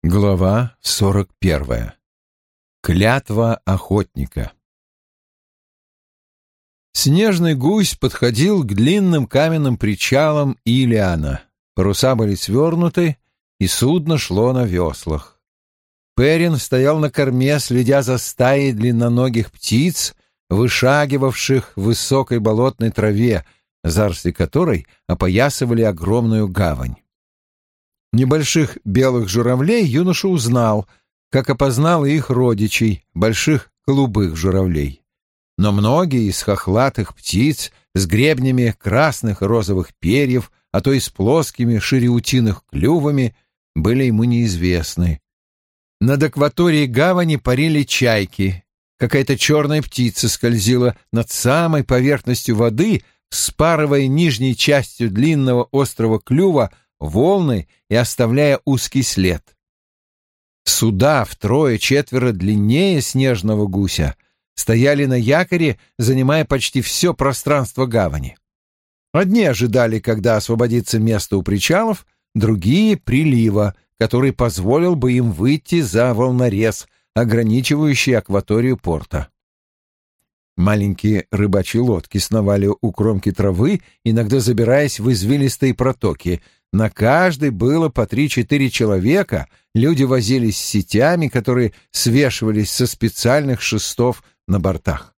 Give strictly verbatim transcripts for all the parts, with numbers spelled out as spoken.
Глава сорок первая. Клятва охотника. Снежный гусь подходил к длинным каменным причалам Илиана. Паруса были свернуты, и судно шло на веслах. Перин стоял на корме, следя за стаей длинноногих птиц, вышагивавших в высокой болотной траве, заросли которой опоясывали огромную гавань. Небольших белых журавлей юноша узнал, как опознал и их родичей, больших голубых журавлей. Но многие из хохлатых птиц с гребнями красных и розовых перьев, а то и с плоскими шире утиных клювами, были ему неизвестны. Над акваторией гавани парили чайки. Какая-то черная птица скользила над самой поверхностью воды, вспарывая нижней частью длинного острого клюва волны и оставляя узкий след. Суда втрое-четверо длиннее снежного гуся стояли на якоре, занимая почти все пространство гавани. Одни ожидали, когда освободится место у причалов, другие — прилива, который позволил бы им выйти за волнорез, ограничивающий акваторию порта. Маленькие рыбачьи лодки сновали у кромки травы, иногда забираясь в извилистые протоки. На каждой было по три-четыре человека, люди возились с сетями, которые свешивались со специальных шестов на бортах.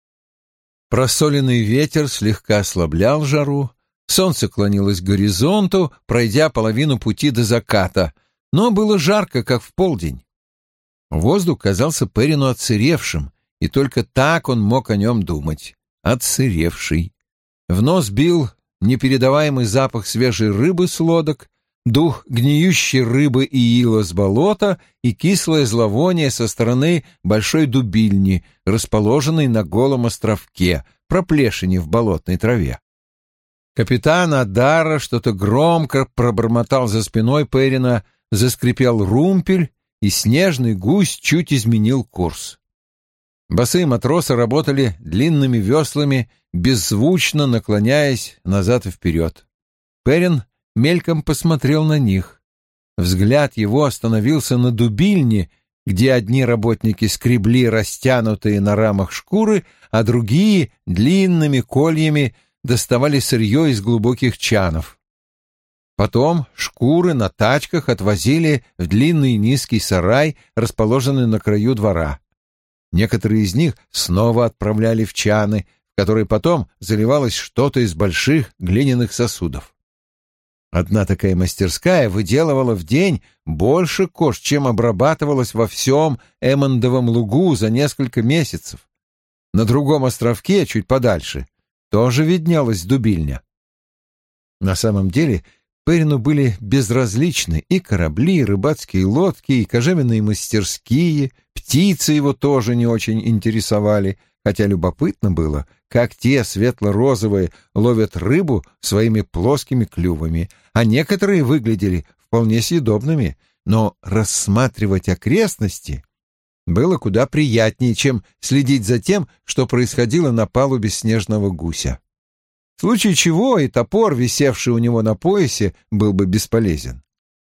Просоленный ветер слегка ослаблял жару, солнце клонилось к горизонту, пройдя половину пути до заката, но было жарко, как в полдень. Воздух казался Перину отсыревшим, и только так он мог о нем думать. Отсыревший. В нос бил непередаваемый запах свежей рыбы с лодок, дух гниющей рыбы и ила с болота и кислое зловоние со стороны большой дубильни, расположенной на голом островке, проплешине в болотной траве. Капитан Адара что-то громко пробормотал за спиной Перина, заскрипел румпель, и снежный гусь чуть изменил курс. Босые матросы работали длинными веслами, беззвучно наклоняясь назад и вперед. Перин мельком посмотрел на них. Взгляд его остановился на дубильне, где одни работники скребли растянутые на рамах шкуры, а другие длинными кольями доставали сырье из глубоких чанов. Потом шкуры на тачках отвозили в длинный низкий сарай, расположенный на краю двора. Некоторые из них снова отправляли в чаны, в которые потом заливалось что-то из больших глиняных сосудов. Одна такая мастерская выделывала в день больше кож, чем обрабатывалось во всем Эммондовом лугу за несколько месяцев. На другом островке, чуть подальше, тоже виднелась дубильня. На самом деле Перину были безразличны и корабли, и рыбацкие лодки, и кожевенные мастерские, птицы его тоже не очень интересовали, хотя любопытно было, как те светло-розовые ловят рыбу своими плоскими клювами, а некоторые выглядели вполне съедобными, но рассматривать окрестности было куда приятнее, чем следить за тем, что происходило на палубе снежного гуся. В случае чего и топор, висевший у него на поясе, был бы бесполезен.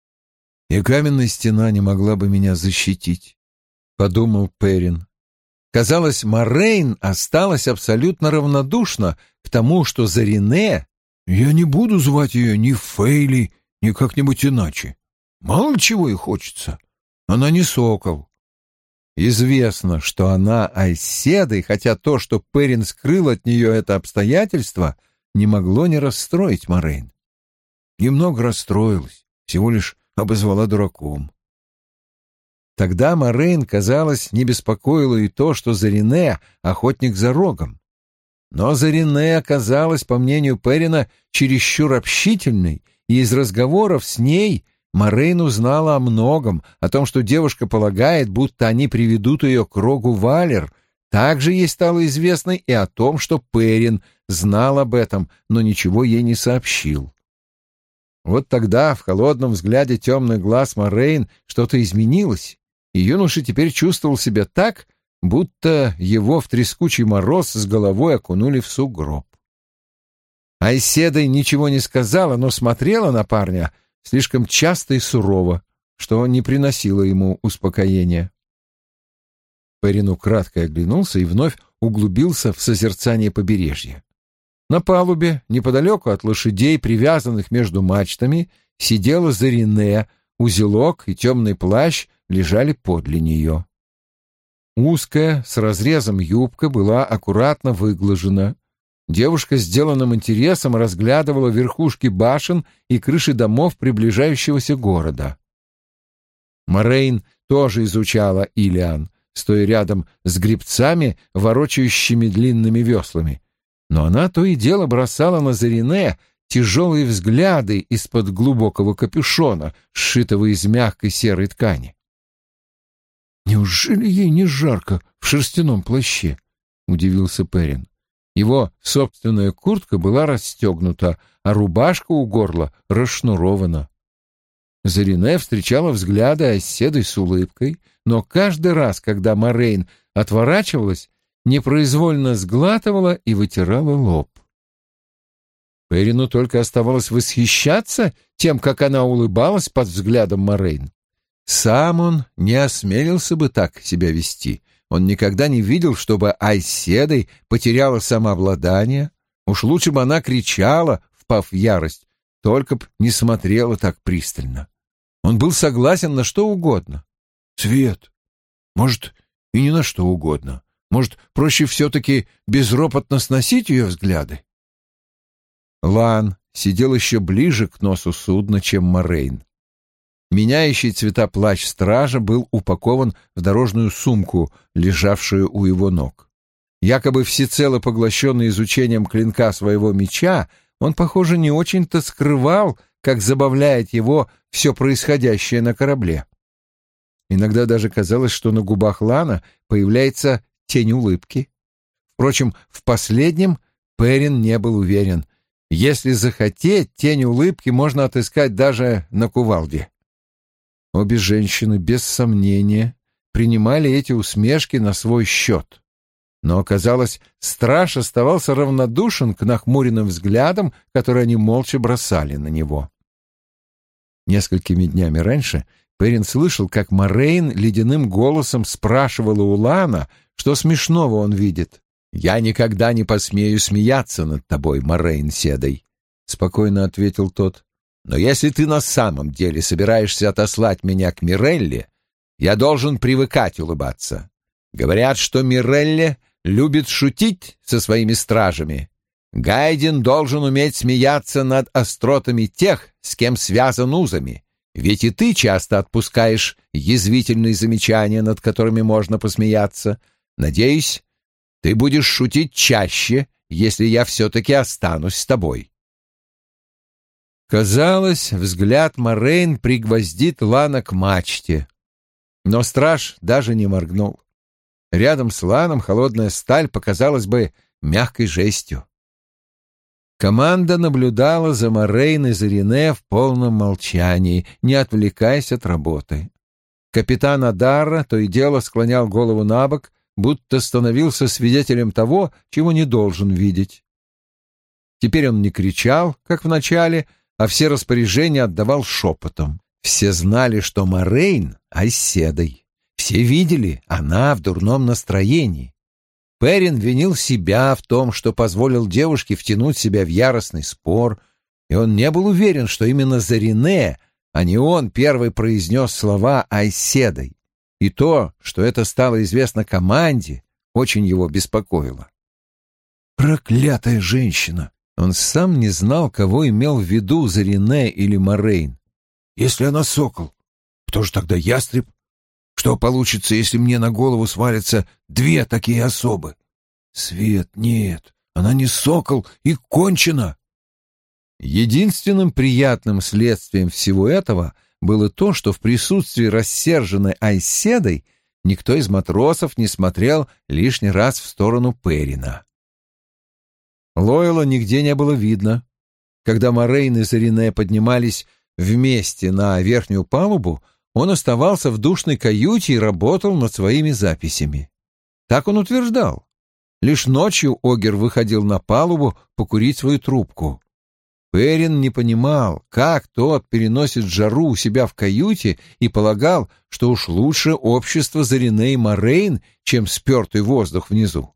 «И каменная стена не могла бы меня защитить», — подумал Перин. Казалось, Морейн осталась абсолютно равнодушна к тому, что за Рене... «Я не буду звать ее ни Фейли, ни как-нибудь иначе. Мало ли чего ей хочется. Она не сокол». Известно, что она Айседой, хотя то, что Перин скрыл от нее это обстоятельство, не могло не расстроить Морейн. Немного расстроилась, всего лишь обозвала дураком. Тогда Морейн, казалось, не беспокоило и то, что Зарине — охотник за рогом. Но Зарине оказалась, по мнению Перина, чересчур общительной, и из разговоров с ней Морейн узнала о многом, о том, что девушка полагает, будто они приведут ее к рогу Валер. Также ей стало известно и о том, что Перин знал об этом, но ничего ей не сообщил. Вот тогда в холодном взгляде темных глаз Морейн что-то изменилось, и юноша теперь чувствовал себя так, будто его в трескучий мороз с головой окунули в сугроб. Айседа ничего не сказала, но смотрела на парня слишком часто и сурово. что не приносило ему успокоения. Перин украдкой оглянулся и вновь углубился в созерцание побережья. На палубе, неподалеку от лошадей, привязанных между мачтами, сидела Зарине, узелок и темный плащ лежали подле нее. Узкая, с разрезом юбка была аккуратно выглажена. Девушка с сделанным интересом разглядывала верхушки башен и крыши домов приближающегося города. Морейн тоже изучала Илиан, стоя рядом с гребцами, ворочающими длинными веслами. Но она то и дело бросала на Зарине тяжелые взгляды из-под глубокого капюшона, сшитого из мягкой серой ткани. «Неужели ей не жарко в шерстяном плаще?» — удивился Перин. Его собственная куртка была расстегнута, а рубашка у горла расшнурована. Зарине встречала взгляды оседой с улыбкой, но каждый раз, когда Морейн отворачивалась, непроизвольно сглатывала и вытирала лоб. Перину только оставалось восхищаться тем, как она улыбалась под взглядом Морейн. Сам он не осмелился бы так себя вести. Он никогда не видел, чтобы Айседой потеряла самообладание. Уж лучше бы она кричала, впав в ярость, только б не смотрела так пристально. Он был согласен на что угодно. Свет. Может, и не на что угодно. Может, проще все-таки безропотно сносить ее взгляды? Лан сидел еще ближе к носу судна, чем Морейн. Меняющий цвета плащ стража был упакован в дорожную сумку, лежавшую у его ног. Якобы всецело поглощенный изучением клинка своего меча, он, похоже, не очень-то скрывал, как забавляет его все происходящее на корабле. Иногда даже казалось, что на губах Лана появляется тень улыбки. Впрочем, в последнем Перин не был уверен. Если захотеть, тень улыбки можно отыскать даже на кувалде. Обе женщины, без сомнения, принимали эти усмешки на свой счет. Но, оказалось, страж оставался равнодушен к нахмуренным взглядам, которые они молча бросали на него. Несколькими днями раньше Перин слышал, как Морейн ледяным голосом спрашивала у Лана, что смешного он видит. «Я никогда не посмею смеяться над тобой, Морейн Седой», — спокойно ответил тот. «Но если ты на самом деле собираешься отослать меня к Мирелле, я должен привыкать улыбаться. Говорят, что Мирелле любит шутить со своими стражами. Гайден должен уметь смеяться над остротами тех, с кем связан узами. Ведь и ты часто отпускаешь язвительные замечания, над которыми можно посмеяться. Надеюсь, ты будешь шутить чаще, если я все-таки останусь с тобой». Казалось, взгляд Морейн пригвоздит Лана к мачте. Но страж даже не моргнул. Рядом с Ланом холодная сталь показалась бы мягкой жестью. Команда наблюдала за Морейн и Зарине в полном молчании, не отвлекаясь от работы. Капитан Адарра то и дело склонял голову набок, будто становился свидетелем того, чего не должен видеть. Теперь он не кричал, как в начале, а все распоряжения отдавал шепотом. Все знали, что Морейн оседой. Все видели, она в дурном настроении. Перин винил себя в том, что позволил девушке втянуть себя в яростный спор, и он не был уверен, что именно Зарине, а не он, первый произнес слова «Айседой». И то, что это стало известно команде, очень его беспокоило. «Проклятая женщина!» Он сам не знал, кого имел в виду, Зарине или Морейн. «Если она сокол, кто же тогда ястреб? Что получится, если мне на голову свалятся две такие особы? Свет, нет, она не сокол и кончена!» Единственным приятным следствием всего этого было то, что в присутствии рассерженной Айседой никто из матросов не смотрел лишний раз в сторону Перина. Лойла нигде не было видно. Когда Морейн и Зарине поднимались вместе на верхнюю палубу, он оставался в душной каюте и работал над своими записями. Так он утверждал. Лишь ночью Огер выходил на палубу покурить свою трубку. Перин не понимал, как тот переносит жару у себя в каюте, и полагал, что уж лучше общество Зарине и Морейн, чем спертый воздух внизу.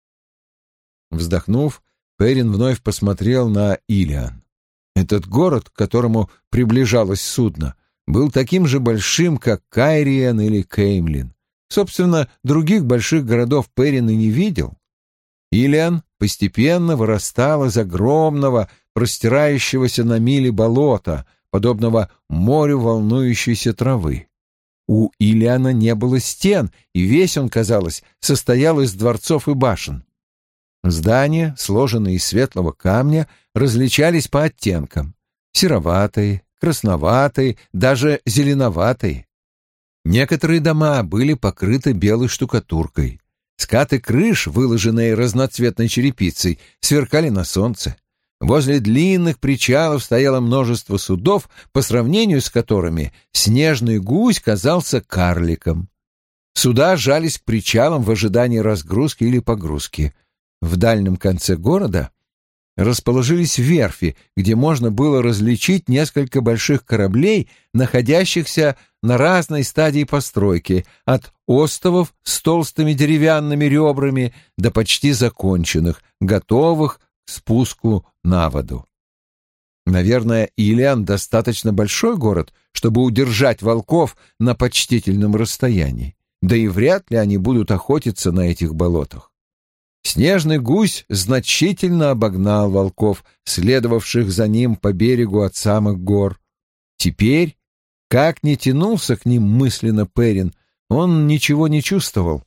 Вздохнув, Перин вновь посмотрел на Илиан. Этот город, к которому приближалось судно, был таким же большим, как Кайриен или Кеймлин. Собственно, других больших городов Перин и не видел. Илиан постепенно вырастал из огромного, простирающегося на мили болота, подобного морю волнующейся травы. У Илиана не было стен, и весь он, казалось, состоял из дворцов и башен. Здания, сложенные из светлого камня, различались по оттенкам: сероватые, красноватые, даже зеленоватые. Некоторые дома были покрыты белой штукатуркой. Скаты крыш, выложенные разноцветной черепицей, сверкали на солнце. Возле длинных причалов стояло множество судов, по сравнению с которыми снежный гусь казался карликом. Суда жались к причалам в ожидании разгрузки или погрузки. В дальнем конце города расположились верфи, где можно было различить несколько больших кораблей, находящихся на разной стадии постройки, от остовов с толстыми деревянными ребрами до почти законченных, готовых к спуску на воду. Наверное, Илиан достаточно большой город, чтобы удержать волков на почтительном расстоянии, да и вряд ли они будут охотиться на этих болотах. Снежный гусь значительно обогнал волков, следовавших за ним по берегу от самых гор. Теперь, как ни тянулся к ним мысленно Перин, он ничего не чувствовал.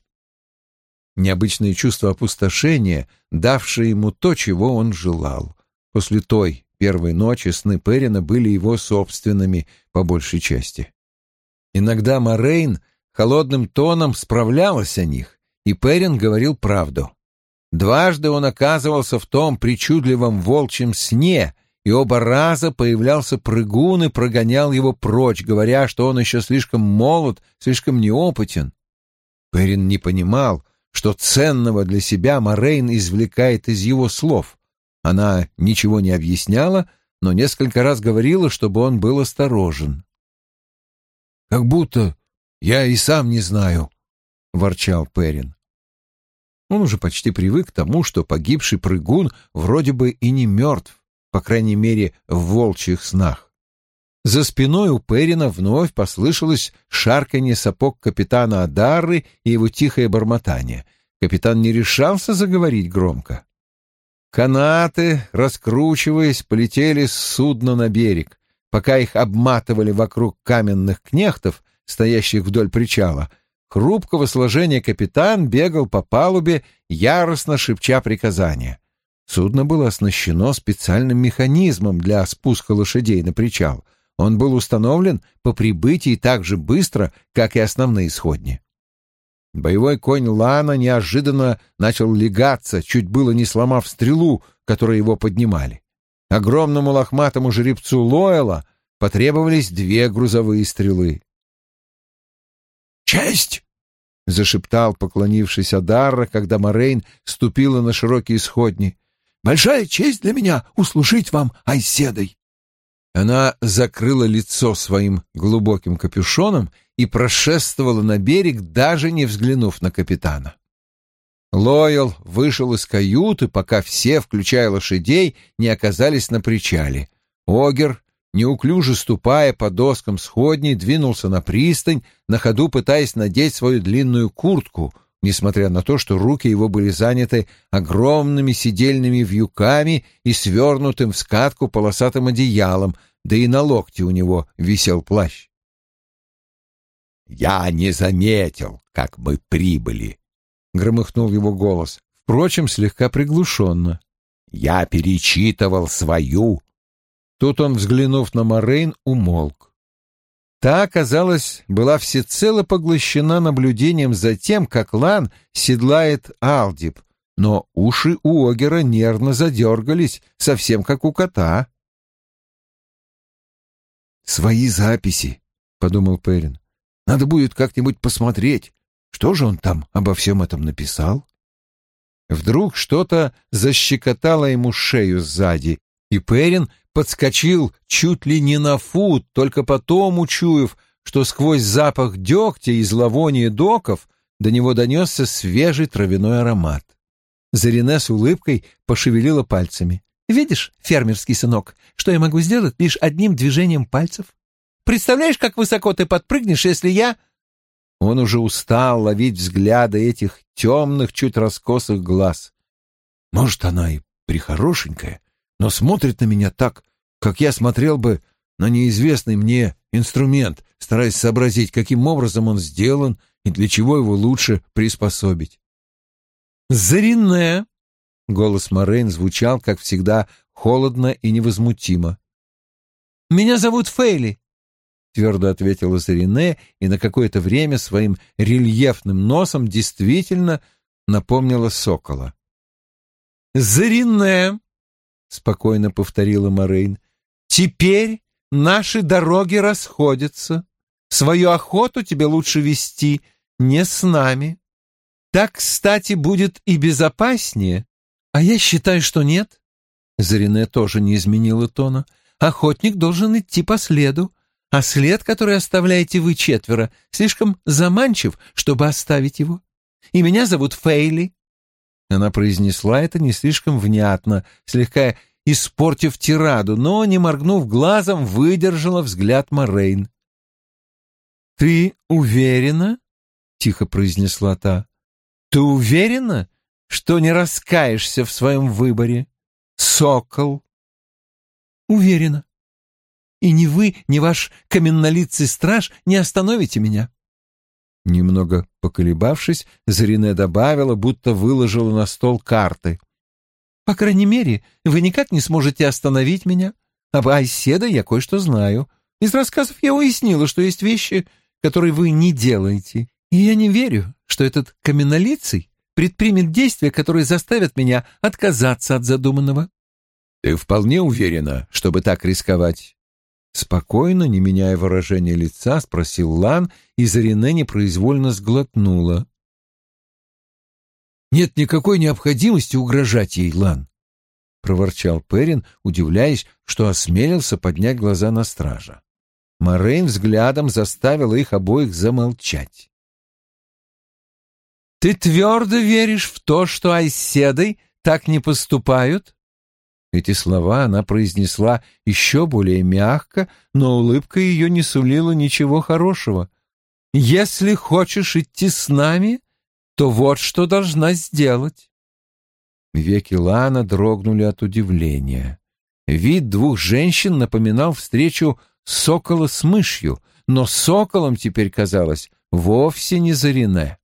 Необычное чувство опустошения, давшее ему то, чего он желал. После той первой ночи сны Перина были его собственными по большей части. Иногда Морейн холодным тоном справлялась о них, и Перин говорил правду. Дважды он оказывался в том причудливом волчьем сне, и оба раза появлялся прыгун и прогонял его прочь, говоря, что он еще слишком молод, слишком неопытен. Перин не понимал, что ценного для себя Морейн извлекает из его слов. Она ничего не объясняла, но несколько раз говорила, чтобы он был осторожен. «Как будто я и сам не знаю», — ворчал Перин. Он уже почти привык к тому, что погибший прыгун вроде бы и не мертв, по крайней мере, в волчьих снах. За спиной у Перина вновь послышалось шарканье сапог капитана Адарры и его тихое бормотание. Капитан не решался заговорить громко. Канаты, раскручиваясь, полетели с судна на берег. Пока их обматывали вокруг каменных кнехтов, стоящих вдоль причала, хрупкого сложения капитан бегал по палубе, яростно шепча приказания. Судно было оснащено специальным механизмом для спуска лошадей на причал. Он был установлен по прибытии так же быстро, как и основные сходни. Боевой конь Лана неожиданно начал лягаться, чуть было не сломав стрелу, которой его поднимали. Огромному лохматому жеребцу Лоэла потребовались две грузовые стрелы. «Честь!» — зашептал, поклонившись Адарра, когда Морейн ступила на широкие сходни. «Большая честь для меня услужить вам Айседой!» Она закрыла лицо своим глубоким капюшоном и прошествовала на берег, даже не взглянув на капитана. Лоэл вышел из каюты, пока все, включая лошадей, не оказались на причале. Огер, неуклюже ступая по доскам сходней, двинулся на пристань, на ходу пытаясь надеть свою длинную куртку, несмотря на то, что руки его были заняты огромными сидельными вьюками и свернутым в скатку полосатым одеялом, да и на локте у него висел плащ. «Я не заметил, как мы прибыли», — громыхнул его голос, впрочем, слегка приглушенно. «Я перечитывал свою». Тут он, взглянув на Морейн, умолк. Та, казалось, была всецело поглощена наблюдением за тем, как Лан седлает Алдиб, но уши у Огера нервно задергались, совсем как у кота. «Свои записи», — подумал Перин. «Надо будет как-нибудь посмотреть, что же он там обо всем этом написал». Вдруг что-то защекотало ему шею сзади, и Перин подскочил чуть ли не на фут, только потом учуяв, что сквозь запах дегтя и зловоние доков до него донесся свежий травяной аромат. Зарине с улыбкой пошевелила пальцами. «Видишь, фермерский сынок, что я могу сделать лишь одним движением пальцев? Представляешь, как высоко ты подпрыгнешь, если я...» Он уже устал ловить взгляды этих темных, чуть раскосых глаз. «Может, она и прихорошенькая, но смотрит на меня так, как я смотрел бы на неизвестный мне инструмент, стараясь сообразить, каким образом он сделан и для чего его лучше приспособить». «Зарине!» — голос Морейн звучал, как всегда, холодно и невозмутимо. «Меня зовут Фейли», — твердо ответила Зарине и на какое-то время своим рельефным носом действительно напомнила сокола. «Зарине!» — спокойно повторила Морейн. «Теперь наши дороги расходятся. Свою охоту тебе лучше вести не с нами. Так, кстати, будет и безопаснее. А я считаю, что нет». Зарине тоже не изменила тона. «Охотник должен идти по следу, а след, который оставляете вы четверо, слишком заманчив, чтобы оставить его. И меня зовут Фейли». Она произнесла это не слишком внятно, слегка испортив тираду, но, не моргнув глазом, выдержала взгляд Морейн. «Ты уверена?» — тихо произнесла та. «Ты уверена, что не раскаешься в своем выборе, сокол?» «Уверена. И ни вы, ни ваш каменнолицый страж не остановите меня». Немного поколебавшись, Зарине добавила, будто выложила на стол карты. «По крайней мере, вы никак не сможете остановить меня. Об Айседа я кое-что знаю. Из рассказов я уяснила, что есть вещи, которые вы не делаете. И я не верю, что этот каменнолицый предпримет действия, которые заставят меня отказаться от задуманного». «Ты вполне уверена, чтобы так рисковать?» Спокойно, не меняя выражения лица, спросил Лан, и Зарине непроизвольно сглотнула. «Нет никакой необходимости угрожать ей, Лан», — проворчал Перин, удивляясь, что осмелился поднять глаза на стража. Морейн взглядом заставила их обоих замолчать. «Ты твердо веришь в то, что айседой так не поступают?» Эти слова она произнесла еще более мягко, но улыбка ее не сулила ничего хорошего. «Если хочешь идти с нами, то вот что должна сделать». Веки Лана дрогнули от удивления. Вид двух женщин напоминал встречу сокола с мышью, но соколом теперь казалось вовсе не Зарине.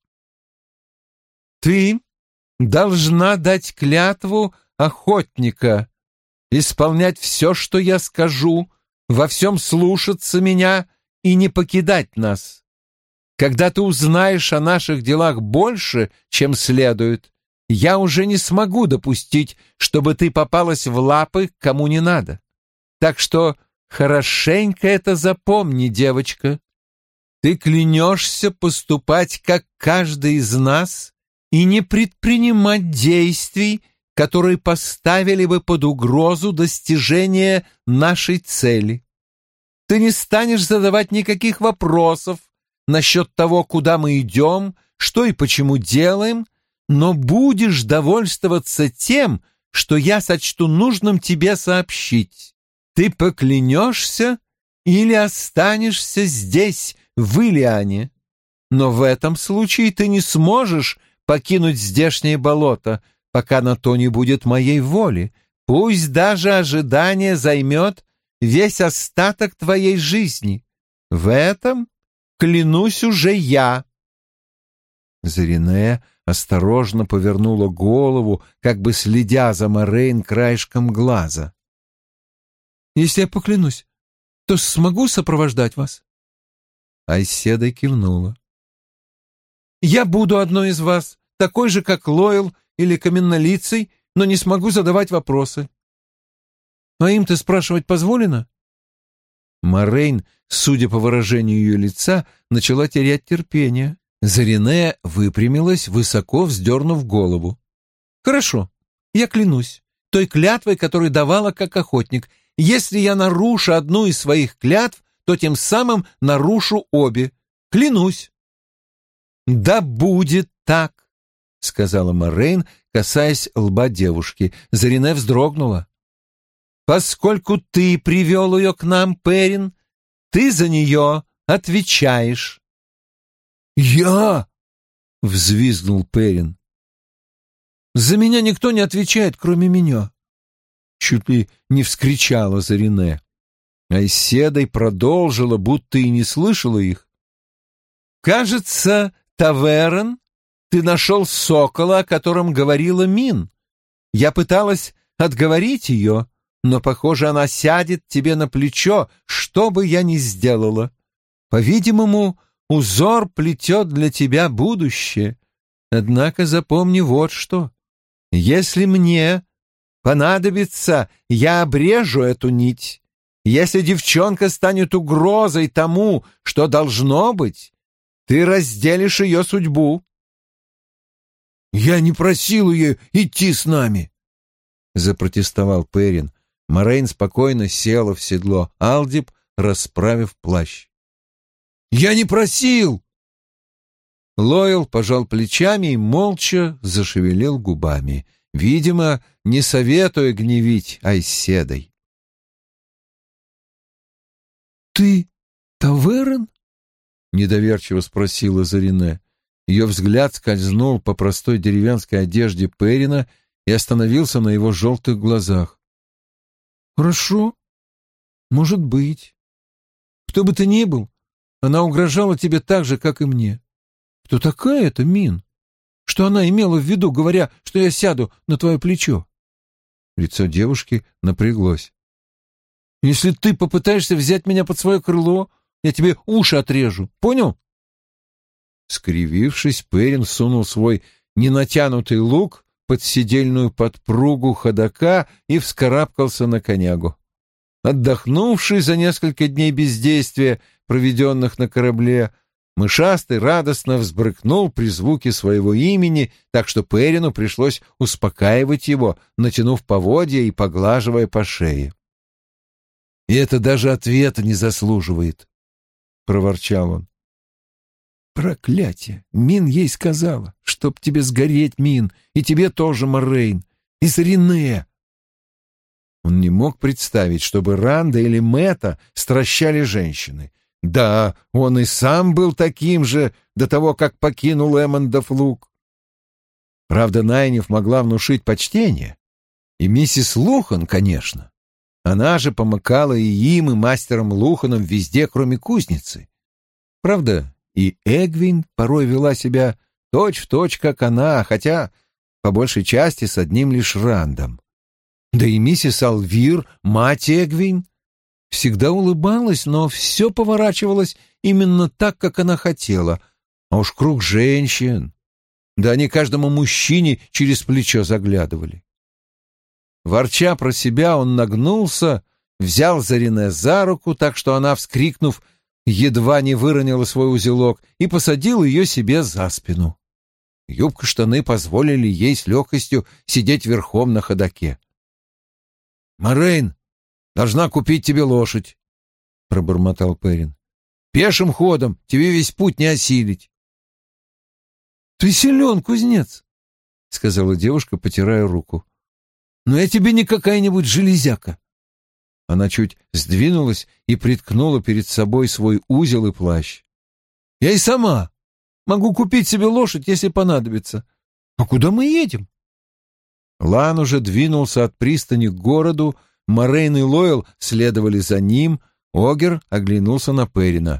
«Ты должна дать клятву охотника, исполнять все, что я скажу, во всем слушаться меня и не покидать нас. Когда ты узнаешь о наших делах больше, чем следует, я уже не смогу допустить, чтобы ты попалась в лапы кому не надо. Так что хорошенько это запомни, девочка. Ты клянешься поступать, как каждый из нас, и не предпринимать действий, которые поставили бы под угрозу достижения нашей цели. Ты не станешь задавать никаких вопросов насчет того, куда мы идем, что и почему делаем, но будешь довольствоваться тем, что я сочту нужным тебе сообщить. Ты поклянешься или останешься здесь, в Илиане. Но в этом случае ты не сможешь покинуть здешнее болото, пока на то не будет моей воли, пусть даже ожидание займет весь остаток твоей жизни. В этом клянусь уже я». Зарине осторожно повернула голову, как бы следя за Морейн краешком глаза. «Если я поклянусь, то смогу сопровождать вас?» Айседа кивнула. «Я буду одной из вас, такой же, как Лоэл или каменнолицый, но не смогу задавать вопросы. А им-то спрашивать позволено?» Морейн, судя по выражению ее лица, начала терять терпение. Зарине выпрямилась, высоко вздернув голову. «Хорошо, я клянусь той клятвой, которую давала как охотник. если я нарушу одну из своих клятв, то тем самым нарушу обе. Клянусь». «Да будет так», — сказала Морейн, касаясь лба девушки. Зарине вздрогнула. «Поскольку ты привел ее к нам, Перин, ты за нее отвечаешь». «Я?» — взвизгнул Перин. «За меня никто не отвечает, кроме меня», — чуть ли не вскричала Зарине. Айседой продолжила, будто и не слышала их. «Кажется, Таверн, ты нашел сокола, о котором говорила Мин. Я пыталась отговорить ее, но, похоже, она сядет тебе на плечо, что бы я ни сделала. По-видимому, узор плетет для тебя будущее. Однако запомни вот что. Если мне понадобится, я обрежу эту нить. Если девчонка станет угрозой тому, что должно быть, ты разделишь ее судьбу». «Я не просил ее идти с нами», — запротестовал Перин. Морейн спокойно села в седло, Алдиб расправив плащ. «Я не просил!» Лойл пожал плечами и молча зашевелил губами, видимо, не советуя гневить Айседой. «Ты Таверн?» — недоверчиво спросила Зарине. Ее взгляд скользнул по простой деревенской одежде Перина и остановился на его желтых глазах. «Хорошо. Может быть. Кто бы ты ни был, она угрожала тебе так же, как и мне. Кто такая эта Мин? Что она имела в виду, говоря, что я сяду на твое плечо?» Лицо девушки напряглось. «Если ты попытаешься взять меня под свое крыло, я тебе уши отрежу. Понял?» Скривившись, Перин сунул свой ненатянутый лук под седельную подпругу ходока и вскарабкался на конягу. Отдохнувший за несколько дней бездействия, проведенных на корабле, мышастый радостно взбрыкнул при звуке своего имени, так что Перину пришлось успокаивать его, натянув поводья и поглаживая по шее. «И это даже ответа не заслуживает», — проворчал он. «Проклятие! Мин ей сказала, чтоб тебе сгореть, Мин, и тебе тоже, Морейн, и Зарине!» Он не мог представить, чтобы Ранда или Мэтта стращали женщины. Да, он и сам был таким же до того, как покинул Эммондов луг. Правда, Найниф могла внушить почтение. И миссис Лухан, конечно. Она же помыкала и им, и мастером Луханом везде, кроме кузницы. Правда, и Эгвин порой вела себя точь-в-точь, как она, хотя по большей части с одним лишь Рандом. Да и миссис Алвир, мать Эгвин, всегда улыбалась, но все поворачивалось именно так, как она хотела. А уж круг женщин. Да они каждому мужчине через плечо заглядывали. Ворча про себя, он нагнулся, взял Зарине за руку, так что она, вскрикнув, едва не выронила свой узелок и посадил ее себе за спину. Юбка-штаны позволили ей с легкостью сидеть верхом на ходоке. «Морейн должна купить тебе лошадь», — пробормотал Перин. «Пешим ходом тебе весь путь не осилить». «Ты силен, кузнец», — сказала девушка, потирая руку. «Но я тебе не какая-нибудь железяка». Она чуть сдвинулась и приткнула перед собой свой узел и плащ. «Я и сама могу купить себе лошадь, если понадобится. А куда мы едем?» Лан уже двинулся от пристани к городу, Морейн и Лойл следовали за ним, Огер оглянулся на Перина.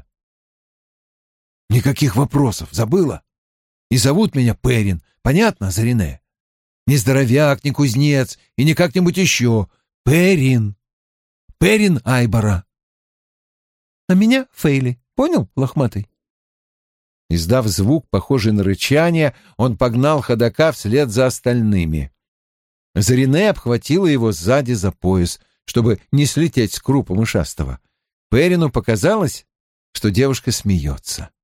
«Никаких вопросов, забыла? И зовут меня Перин, понятно, Зарине? Не здоровяк, не кузнец и не как-нибудь еще. Перин. Перин Айбора. А меня Фейли. Понял, лохматый?» Издав звук, похожий на рычание, он погнал ходока вслед за остальными. Зарине обхватила его сзади за пояс, чтобы не слететь с крупа мышастого. Перину показалось, что девушка смеется.